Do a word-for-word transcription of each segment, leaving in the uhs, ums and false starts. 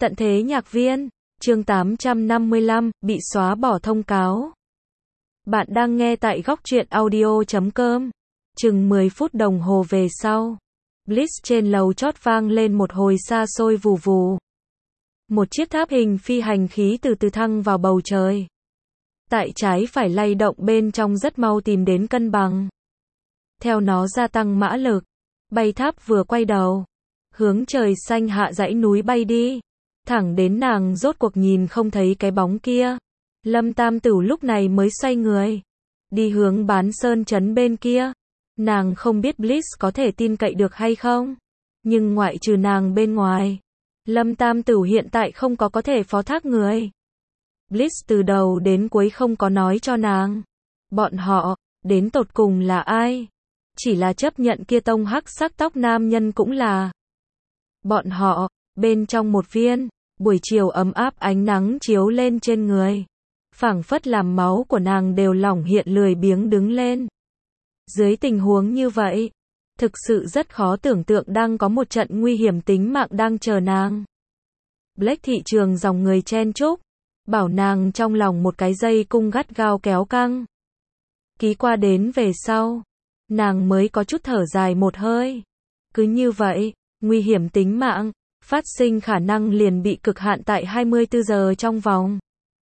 Tận thế nhạc viên, chương tám trăm năm mươi lăm, bị xóa bỏ thông cáo. Bạn đang nghe tại góc truyện audio chấm com. Chừng mười phút đồng hồ về sau, Blitz trên lầu chót vang lên một hồi xa xôi vù vù. Một chiếc tháp hình phi hành khí từ từ thăng vào bầu trời. Tại trái phải lay động bên trong rất mau tìm đến cân bằng. Theo nó gia tăng mã lực, bay tháp vừa quay đầu, hướng trời xanh hạ dãy núi bay đi. Thẳng đến nàng rốt cuộc nhìn không thấy cái bóng kia. Lâm Tam Tửu lúc này mới xoay người, đi hướng Bán Sơn trấn bên kia. Nàng không biết Blitz có thể tin cậy được hay không, nhưng ngoại trừ nàng bên ngoài, Lâm Tam Tửu hiện tại không có có thể phó thác người. Blitz từ đầu đến cuối không có nói cho nàng, bọn họ, đến tột cùng là ai. Chỉ là chấp nhận kia tông hắc sắc tóc nam nhân cũng là bọn họ. Bên trong một viên, buổi chiều ấm áp ánh nắng chiếu lên trên người, phảng phất làm máu của nàng đều lỏng hiện lười biếng đứng lên. Dưới tình huống như vậy, thực sự rất khó tưởng tượng đang có một trận nguy hiểm tính mạng đang chờ nàng. Black thị trường dòng người chen chúc, bảo nàng trong lòng một cái dây cung gắt gao kéo căng. Ký qua đến về sau, nàng mới có chút thở dài một hơi. Cứ như vậy, nguy hiểm tính mạng phát sinh khả năng liền bị cực hạn tại hai mươi tư giờ trong vòng.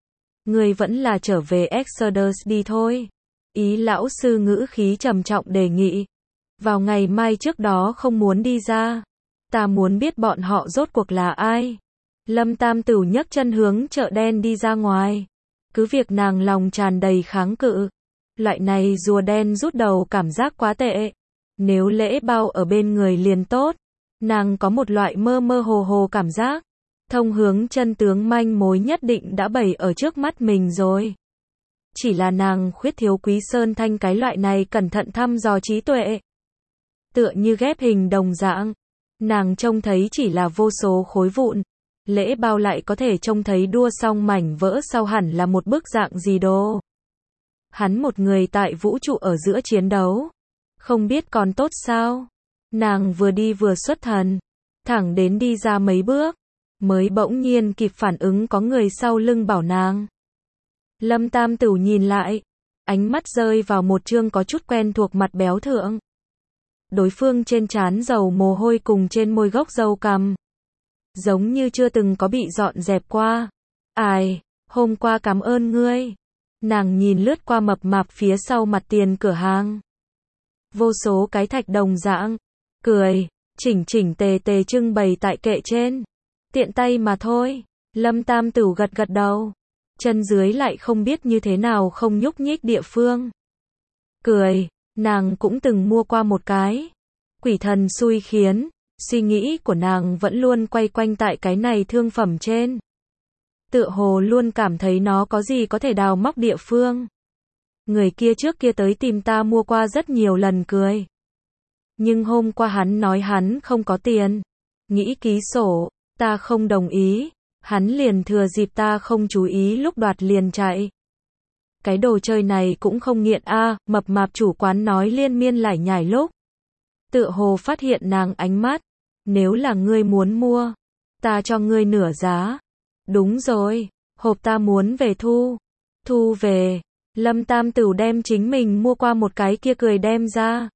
Người vẫn là trở về Exodus đi thôi. Ý lão sư ngữ khí trầm trọng đề nghị. Vào ngày mai trước đó không muốn đi ra. Ta muốn biết bọn họ rốt cuộc là ai. Lâm Tam Tửu nhấc chân hướng chợ đen đi ra ngoài. Cứ việc nàng lòng tràn đầy kháng cự. Loại này rùa đen rút đầu cảm giác quá tệ. Nếu lễ bao ở bên người liền tốt. Nàng có một loại mơ mơ hồ hồ cảm giác, thông hướng chân tướng manh mối nhất định đã bày ở trước mắt mình rồi. Chỉ là nàng khuyết thiếu Quý Sơn Thanh cái loại này cẩn thận thăm dò trí tuệ. Tựa như ghép hình đồng dạng, nàng trông thấy chỉ là vô số khối vụn, lễ bao lại có thể trông thấy đua xong mảnh vỡ sau hẳn là một bức dạng gì đồ. Hắn một người tại vũ trụ ở giữa chiến đấu, không biết còn tốt sao. Nàng vừa đi vừa xuất thần, thẳng đến đi ra mấy bước, mới bỗng nhiên kịp phản ứng có người sau lưng bảo nàng. Lâm Tam Tửu nhìn lại, ánh mắt rơi vào một trương có chút quen thuộc mặt béo thượng. Đối phương trên trán dầu mồ hôi cùng trên môi gốc râu cằm, giống như chưa từng có bị dọn dẹp qua. Ai, hôm qua cảm ơn ngươi. Nàng nhìn lướt qua mập mạp phía sau mặt tiền cửa hàng. Vô số cái thạch đồng dạng, cười, chỉnh chỉnh tề tề trưng bày tại kệ trên. Tiện tay mà thôi. Lâm Tam Tửu gật gật đầu. Chân dưới lại không biết như thế nào không nhúc nhích địa phương. Cười, nàng cũng từng mua qua một cái. Quỷ thần xui khiến, suy nghĩ của nàng vẫn luôn quay quanh tại cái này thương phẩm trên. Tựa hồ luôn cảm thấy nó có gì có thể đào móc địa phương. Người kia trước kia tới tìm ta mua qua rất nhiều lần cười. Nhưng hôm qua hắn nói hắn không có tiền. Nghĩ ký sổ, ta không đồng ý. Hắn liền thừa dịp ta không chú ý lúc đoạt liền chạy. Cái đồ chơi này cũng không nghiện a, à, mập mạp chủ quán nói liên miên lải nhải lúc. Tựa hồ phát hiện nàng ánh mắt. Nếu là ngươi muốn mua, ta cho ngươi nửa giá. Đúng rồi, hộp ta muốn về thu. Thu về. Lâm Tam Tửu đem chính mình mua qua một cái kia cười đem ra.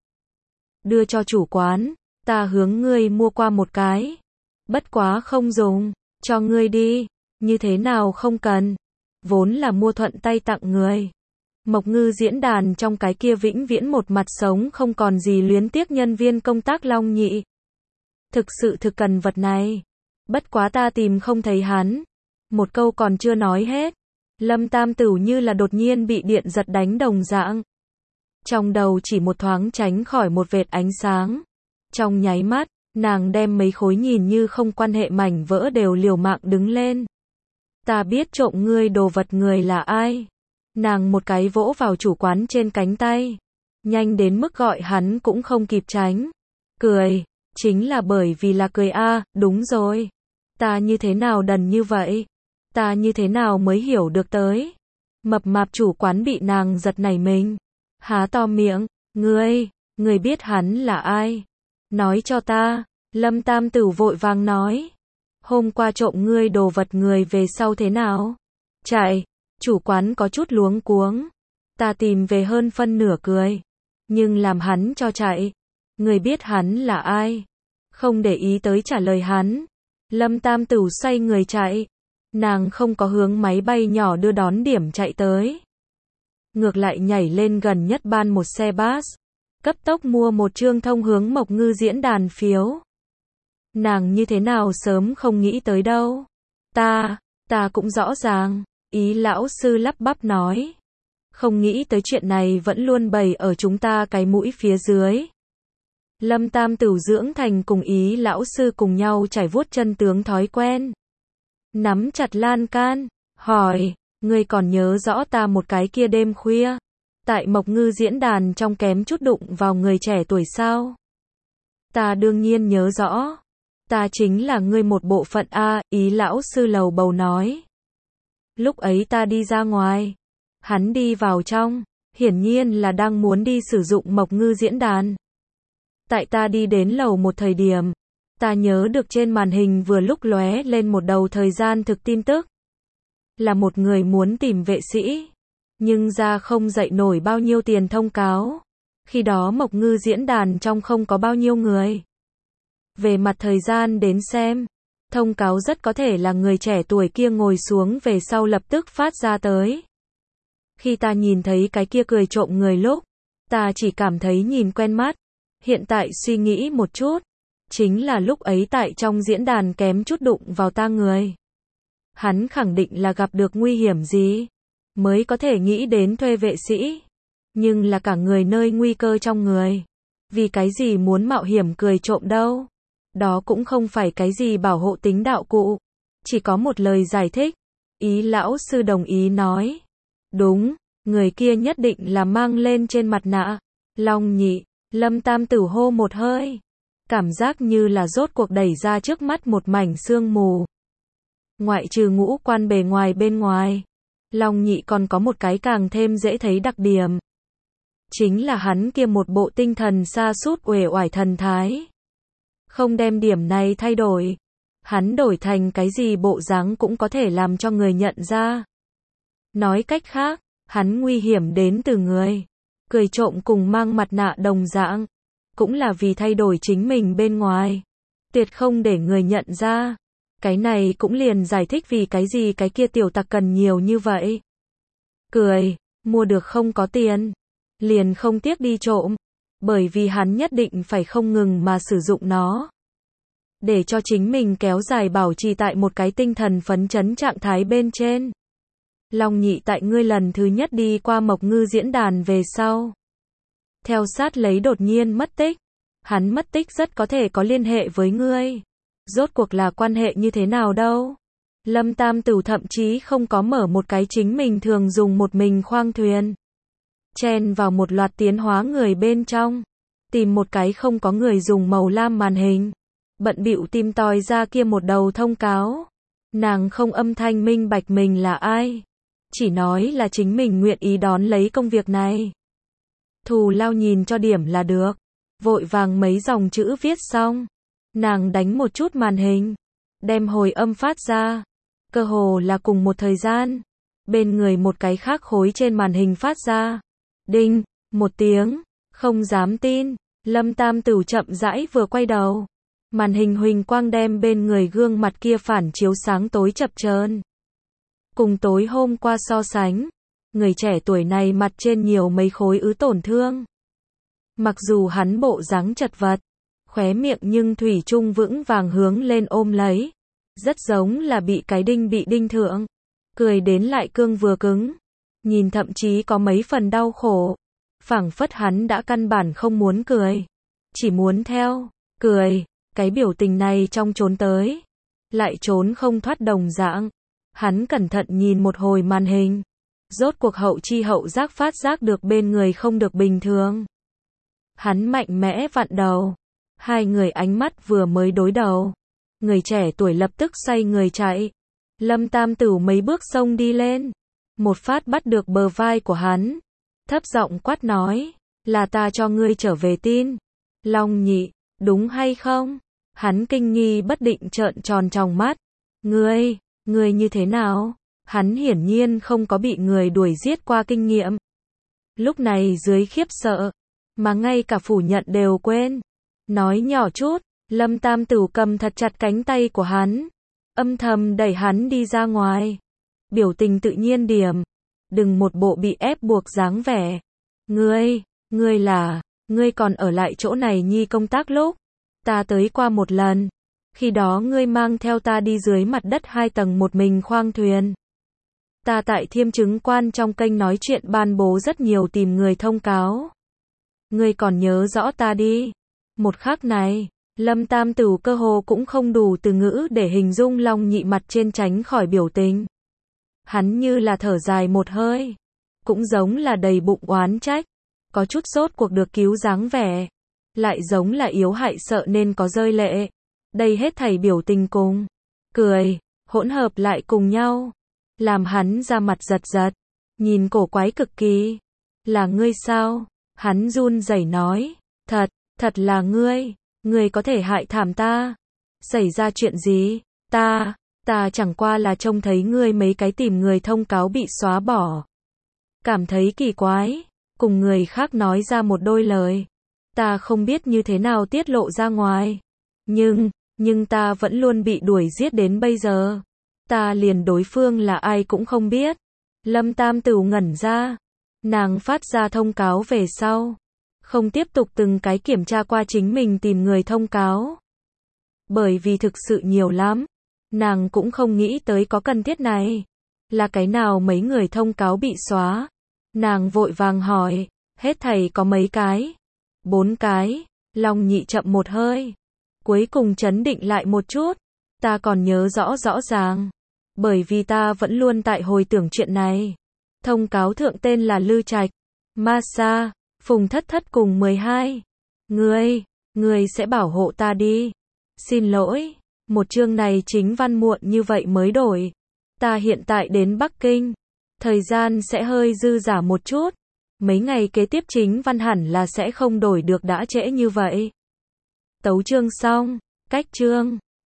Đưa cho chủ quán, ta hướng ngươi mua qua một cái. Bất quá không dùng, cho ngươi đi, như thế nào không cần. Vốn là mua thuận tay tặng người. Mộc Ngư diễn đàn trong cái kia vĩnh viễn một mặt sống không còn gì luyến tiếc nhân viên công tác Long Nhị. Thực sự thực cần vật này. Bất quá ta tìm không thấy hắn. Một câu còn chưa nói hết. Lâm Tam Tửu như là đột nhiên bị điện giật đánh đồng dạng. Trong đầu chỉ một thoáng tránh khỏi một vệt ánh sáng. Trong nháy mắt, nàng đem mấy khối nhìn như không quan hệ mảnh vỡ đều liều mạng đứng lên. Ta biết trộm ngươi đồ vật người là ai. Nàng một cái vỗ vào chủ quán trên cánh tay. Nhanh đến mức gọi hắn cũng không kịp tránh. Cười, chính là bởi vì là cười a, à, đúng rồi. Ta như thế nào đần như vậy? Ta như thế nào mới hiểu được tới? Mập mạp chủ quán bị nàng giật nảy mình. Há to miệng, ngươi, ngươi biết hắn là ai? Nói cho ta. Lâm Tam Tửu vội vàng nói. Hôm qua trộm ngươi đồ vật người về sau thế nào? Chạy. Chủ quán có chút luống cuống. Ta tìm về hơn phân nửa cười. Nhưng làm hắn cho chạy. Người biết hắn là ai? Không để ý tới trả lời hắn. Lâm Tam Tửu xoay người chạy. Nàng không có hướng máy bay nhỏ đưa đón điểm chạy tới. Ngược lại nhảy lên gần nhất ban một xe bus. Cấp tốc mua một chương thông hướng Mộc Ngư diễn đàn phiếu. Nàng như thế nào sớm không nghĩ tới đâu. Ta, ta cũng rõ ràng. Ý lão sư lắp bắp nói. Không nghĩ tới chuyện này vẫn luôn bày ở chúng ta cái mũi phía dưới. Lâm Tam Tửu dưỡng thành cùng ý lão sư cùng nhau trải vuốt chân tướng thói quen. Nắm chặt lan can, hỏi, ngươi còn nhớ rõ ta một cái kia đêm khuya, tại Mộc Ngư diễn đàn trong kém chút đụng vào người trẻ tuổi sao? Ta đương nhiên nhớ rõ. Ta chính là ngươi một bộ phận a, ý lão sư lầu bầu nói. Lúc ấy ta đi ra ngoài, hắn đi vào trong, hiển nhiên là đang muốn đi sử dụng Mộc Ngư diễn đàn. Tại ta đi đến lầu một thời điểm, ta nhớ được trên màn hình vừa lúc lóe lên một đầu thời gian thực tin tức. Là một người muốn tìm vệ sĩ, nhưng ra không dậy nổi bao nhiêu tiền thông cáo. Khi đó Mộc Ngư diễn đàn trong không có bao nhiêu người. Về mặt thời gian đến xem, thông cáo rất có thể là người trẻ tuổi kia ngồi xuống về sau lập tức phát ra tới. Khi ta nhìn thấy cái kia cười trộm người lúc, ta chỉ cảm thấy nhìn quen mắt. Hiện tại suy nghĩ một chút, chính là lúc ấy tại trong diễn đàn kém chút đụng vào ta người. Hắn khẳng định là gặp được nguy hiểm gì, mới có thể nghĩ đến thuê vệ sĩ. Nhưng là cả người nơi nguy cơ trong người. Vì cái gì muốn mạo hiểm cười trộm đâu? Đó cũng không phải cái gì bảo hộ tính đạo cụ. Chỉ có một lời giải thích. Ý lão sư đồng ý nói. Đúng, người kia nhất định là mang lên trên mặt nạ. Long Nhị, Lâm Tam Tửu hô một hơi. Cảm giác như là rốt cuộc đẩy ra trước mắt một mảnh sương mù. Ngoại trừ ngũ quan bề ngoài bên ngoài, Long Nhị còn có một cái càng thêm dễ thấy đặc điểm. Chính là hắn kia một bộ tinh thần sa sút uể oải thần thái. Không đem điểm này thay đổi, hắn đổi thành cái gì bộ dáng cũng có thể làm cho người nhận ra. Nói cách khác, hắn nguy hiểm đến từ người cười trộm cùng mang mặt nạ đồng dạng, cũng là vì thay đổi chính mình bên ngoài, tuyệt không để người nhận ra. Cái này cũng liền giải thích vì cái gì cái kia tiểu tặc cần nhiều như vậy. Cười, mua được không có tiền, liền không tiếc đi trộm, bởi vì hắn nhất định phải không ngừng mà sử dụng nó. Để cho chính mình kéo dài bảo trì tại một cái tinh thần phấn chấn trạng thái bên trên. Long Nhị tại ngươi lần thứ nhất đi qua Mộc Ngư diễn đàn về sau. Theo sát lấy đột nhiên mất tích. Hắn mất tích rất có thể có liên hệ với ngươi. Rốt cuộc là quan hệ như thế nào đâu? Lâm Tam Tửu thậm chí không có mở một cái chính mình thường dùng một mình khoang thuyền. Chen vào một loạt tiến hóa người bên trong. Tìm một cái không có người dùng màu lam màn hình. Bận bịu tìm tòi ra kia một đầu thông cáo. Nàng không âm thanh minh bạch mình là ai. Chỉ nói là chính mình nguyện ý đón lấy công việc này. Thù lao nhìn cho điểm là được. Vội vàng mấy dòng chữ viết xong. Nàng đánh một chút màn hình. Đem hồi âm phát ra. Cơ hồ là cùng một thời gian. Bên người một cái khác khối trên màn hình phát ra. Đinh, một tiếng. Không dám tin. Lâm Tam Tửu chậm rãi vừa quay đầu. Màn hình huỳnh quang đem bên người gương mặt kia phản chiếu sáng tối chập chờn. Cùng tối hôm qua so sánh, người trẻ tuổi này mặt trên nhiều mấy khối ứ tổn thương. Mặc dù hắn bộ dáng chật vật, khóe miệng nhưng thủy chung vững vàng hướng lên ôm lấy. Rất giống là bị cái đinh bị đinh thượng. Cười đến lại cương vừa cứng. Nhìn thậm chí có mấy phần đau khổ. Phảng phất hắn đã căn bản không muốn cười. Chỉ muốn theo, cười. Cái biểu tình này trong trốn tới. Lại trốn không thoát đồng dạng. Hắn cẩn thận nhìn một hồi màn hình. Rốt cuộc hậu chi hậu giác phát giác được bên người không được bình thường. Hắn mạnh mẽ vặn đầu. Hai người ánh mắt vừa mới đối đầu. Người trẻ tuổi lập tức xoay người chạy. Lâm Tam Tửu mấy bước xông đi lên. Một phát bắt được bờ vai của hắn. Thấp giọng quát nói. Là ta cho ngươi trở về tin. Long Nhị, đúng hay không? Hắn kinh nghi bất định trợn tròn tròng mắt. Ngươi, ngươi như thế nào? Hắn hiển nhiên không có bị người đuổi giết qua kinh nghiệm. Lúc này dưới khiếp sợ, mà ngay cả phủ nhận đều quên. Nói nhỏ chút, Lâm Tam Tửu cầm thật chặt cánh tay của hắn, âm thầm đẩy hắn đi ra ngoài. Biểu tình tự nhiên điểm, đừng một bộ bị ép buộc dáng vẻ. Ngươi, ngươi là, ngươi còn ở lại chỗ này nhi công tác lúc ta tới qua một lần. Khi đó ngươi mang theo ta đi dưới mặt đất hai tầng một mình khoang thuyền. Ta tại Thiêm Chứng Quan trong kênh nói chuyện ban bố rất nhiều tìm người thông cáo. Ngươi còn nhớ rõ ta đi. Một khắc này, Lâm Tam Tửu cơ hồ cũng không đủ từ ngữ để hình dung Long Nhị mặt trên tránh khỏi biểu tình. Hắn như là thở dài một hơi, cũng giống là đầy bụng oán trách, có chút sốt cuộc được cứu dáng vẻ, lại giống là yếu hại sợ nên có rơi lệ. Đây hết thảy biểu tình cùng cười hỗn hợp lại cùng nhau, làm hắn ra mặt giật giật, nhìn cổ quái cực kỳ. Là ngươi sao? Hắn run rẩy nói. Thật, thật là ngươi. Ngươi có thể hại thảm ta. Xảy ra chuyện gì? Ta, ta chẳng qua là trông thấy ngươi mấy cái tìm người thông cáo bị xóa bỏ. Cảm thấy kỳ quái, cùng người khác nói ra một đôi lời. Ta không biết như thế nào tiết lộ ra ngoài. Nhưng, nhưng ta vẫn luôn bị đuổi giết đến bây giờ. Ta liền đối phương là ai cũng không biết. Lâm Tam Tửu ngẩn ra. Nàng phát ra thông cáo về sau, không tiếp tục từng cái kiểm tra qua chính mình tìm người thông cáo. Bởi vì thực sự nhiều lắm. Nàng cũng không nghĩ tới có cần thiết này. Là cái nào mấy người thông cáo bị xóa? Nàng vội vàng hỏi. Hết thảy có mấy cái? Bốn cái. Long Nhị chậm một hơi, cuối cùng trấn định lại một chút. Ta còn nhớ rõ rõ ràng. Bởi vì ta vẫn luôn tại hồi tưởng chuyện này. Thông cáo thượng tên là Lư Trạch, Masa, Phùng Thất Thất cùng mười hai. Ngươi, ngươi sẽ bảo hộ ta đi. Xin lỗi, một chương này chính văn muộn như vậy mới đổi. Ta hiện tại đến Bắc Kinh. Thời gian sẽ hơi dư dả một chút. Mấy ngày kế tiếp chính văn hẳn là sẽ không đổi được đã trễ như vậy. Tấu chương xong, cách chương.